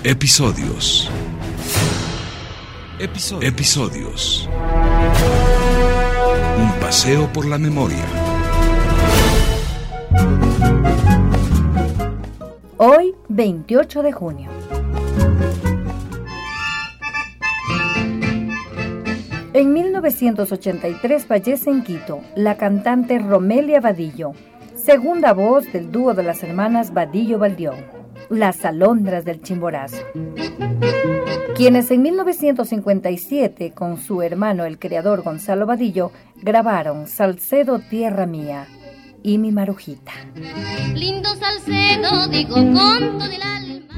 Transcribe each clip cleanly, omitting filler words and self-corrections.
Episodios. Un paseo por la memoria. Hoy, 28 de junio. En 1983 fallece en Quito la cantante Romelia Vadillo, segunda voz del dúo de las hermanas Vadillo Valdión, las Alondras del Chimborazo, quienes en 1957, con su hermano el creador Gonzalo Vadillo, grabaron Salcedo Tierra Mía y Mi Marujita. Lindo Salcedo, digo con todo el alma.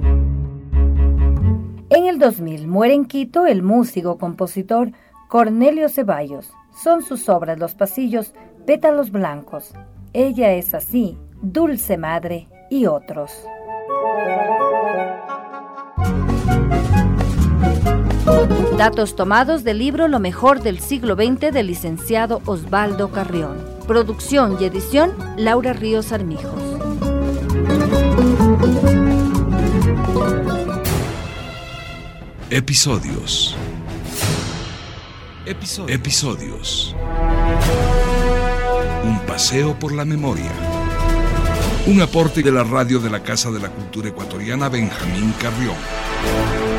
En el 2000 muere en Quito el músico-compositor Cornelio Ceballos. Son sus obras Los Pasillos, Pétalos Blancos, Ella es así, Dulce Madre y otros. Datos tomados del libro Lo mejor del siglo XX del licenciado Osvaldo Carrión. Producción y edición Laura Ríos Armijos. Episodios. Un paseo por la memoria. Un aporte de la radio de la Casa de la Cultura Ecuatoriana Benjamín Carrión.